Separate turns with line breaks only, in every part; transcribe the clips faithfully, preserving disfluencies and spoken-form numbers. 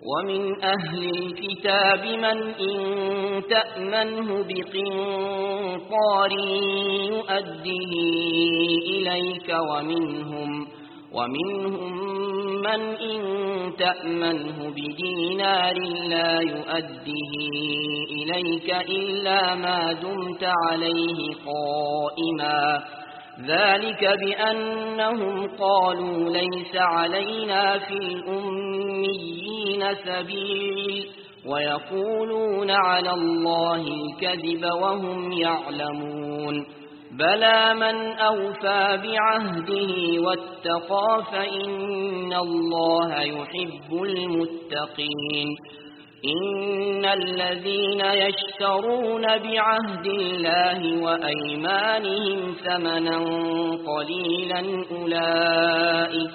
ومن أهل الكتاب من إن تأمنه بقنطار يؤديه إليك ومنهم, ومنهم من إن تأمنه بدينار لا يؤديه إليك إلا ما دمت عليه قائما ذلك بأنهم قالوا ليس علينا في الأميين سبيل ويقولون على الله الكذب وهم يعلمون بلى من أوفى بعهده واتقى فإن الله يحب المتقين إن الذين يشترون بعهد الله وأيمانهم ثمنا قليلا أولئك,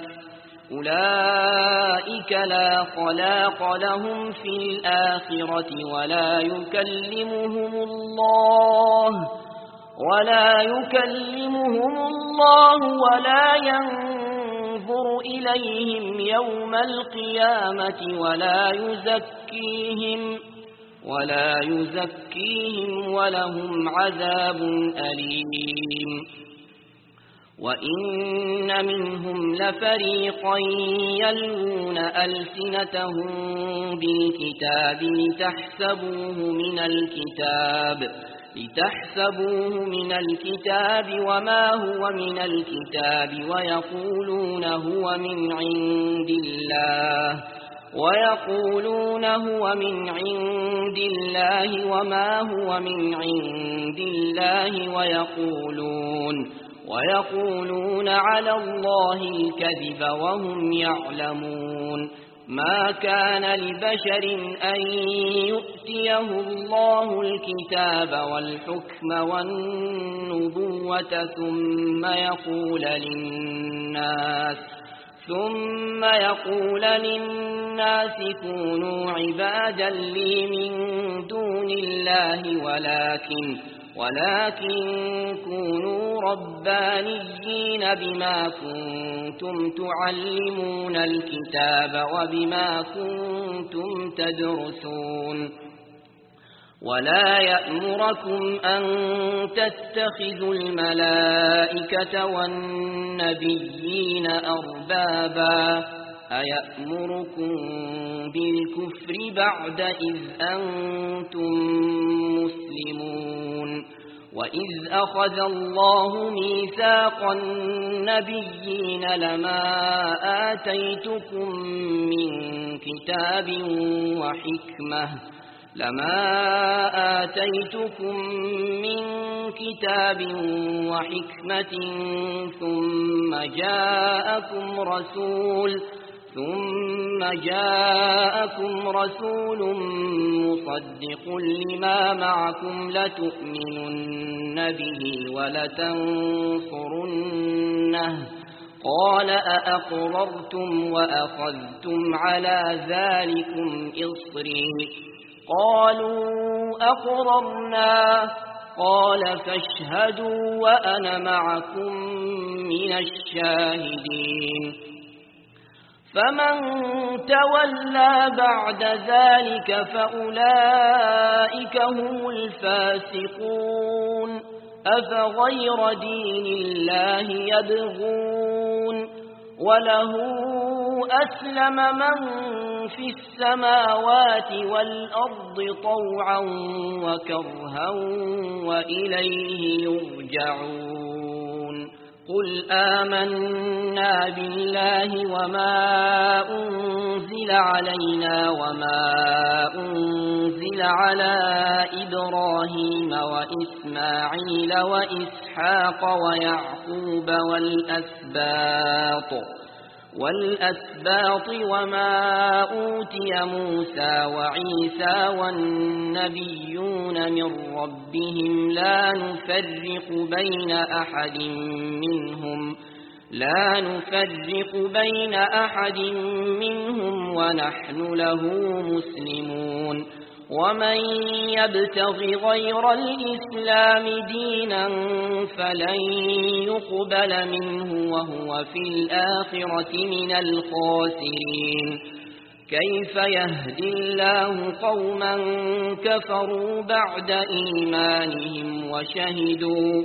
أولئك لا خلاق لهم في الآخرة ولا يكلمهم الله ولا يكلمهم الله ولا ينظر إليهم يوم القيامة ولا يزكيهم ولا يزكيهم ولهم عذاب أليم وإن منهم لفريقا يلوون ألسنتهم بالكتاب لتحسبوه من الكتاب لتحسبوه من الكتاب وما هو من الكتاب ويقولون هو من عند الله ويقولون هو من عند الله وما هو من عند الله ويقولون ويقولون على الله الكذب وهم يعلمون ما كان لبشر أن يؤتيه الله الكتاب والحكم والنبوة ثم يقول للناس ثم يقول للناس كونوا عبادا لي من دون الله ولكن ولكن كونوا ربانيين بما كنتم تعلمون الكتاب وبما كنتم تدرسون ولا يأمركم أن تتخذوا الملائكة والنبيين أربابا أيأمركم بالكفر بعد إذ أنتم مسلمون وإذ أخذ الله ميثاق النبيين لما آتيتكم من كتاب وحكمة لما آتيتكم من كتاب وحكمة ثم جاءكم رسول ثم جاءكم رسول مصدق لما معكم لتؤمنن به ولتنصرنه قال أأقررتم وأخذتم على ذلكم إصري قالوا أقررنا قال فاشهدوا وأنا معكم من الشاهدين فمن تولى بعد ذلك فأولئك هم الفاسقون أفغير دين الله يبغون وله أسلم من في السماوات والأرض طوعا وكرها وإليه يرجعون قل آمنا بالله وما أنزل علينا وما أنزل على إبراهيم وإسماعيل وإسحاق ويعقوب والأسباط والأسباط وما أوتي موسى وعيسى والنبيون من ربهم لا نفرق بين أحد منهم لا نفرق بين أحد منهم ونحن له مسلمون ومن يبتغ غير الإسلام دينا فلن يقبل منه وهو في الآخرة من الخاسرين كيف يهدي الله قوما كفروا بعد إيمانهم وشهدوا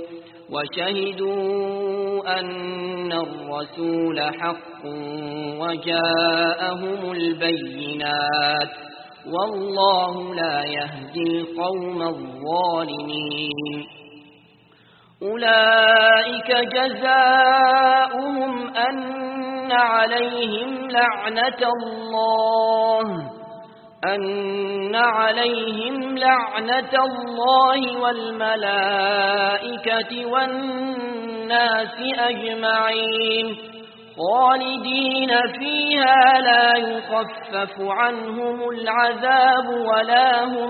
وشهدوا أن الرسول حق وجاءهم البينات والله لا يهدي القوم الظالمين أولئك جزاؤهم أن عليهم لعنة الله أن عليهم لعنة الله والملائكة والناس أجمعين خالدين فيها لا يخفف عنهم العذاب ولا هم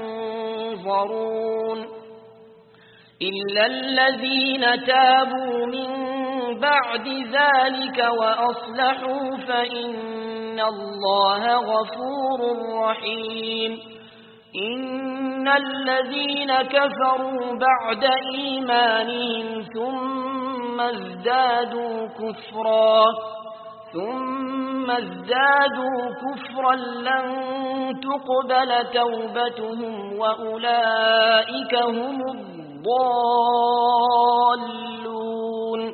ينظرون إلا الذين تابوا من بعد ذلك وأصلحوا فإن الله غفور رحيم إن الذين كفروا بعد إيمانهم ثم ازدادوا كفرا ثم ازدادوا كفرا لن تقبل توبتهم وأولئك هم الضالون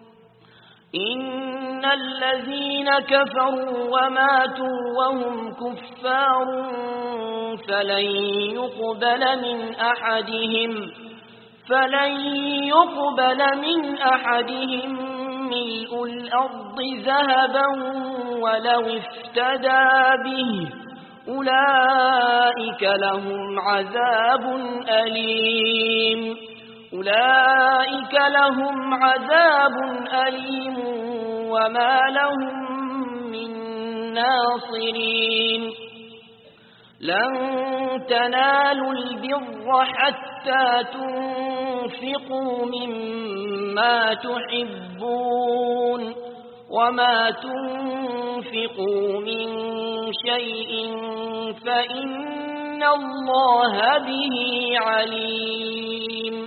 إن الذين كفروا وماتوا وهم كفار فلن يقبل من أحدهم فلن يقبل من أحدهم ملء الأرض ذهبا ولو افتدى به أولئك لهم عذاب أليم أولئك لهم عذاب أليم وما لهم من ناصرين لن تنالوا البر حتى تنفقوا مما تحبون وما تنفقوا من شيء فإن الله به عليم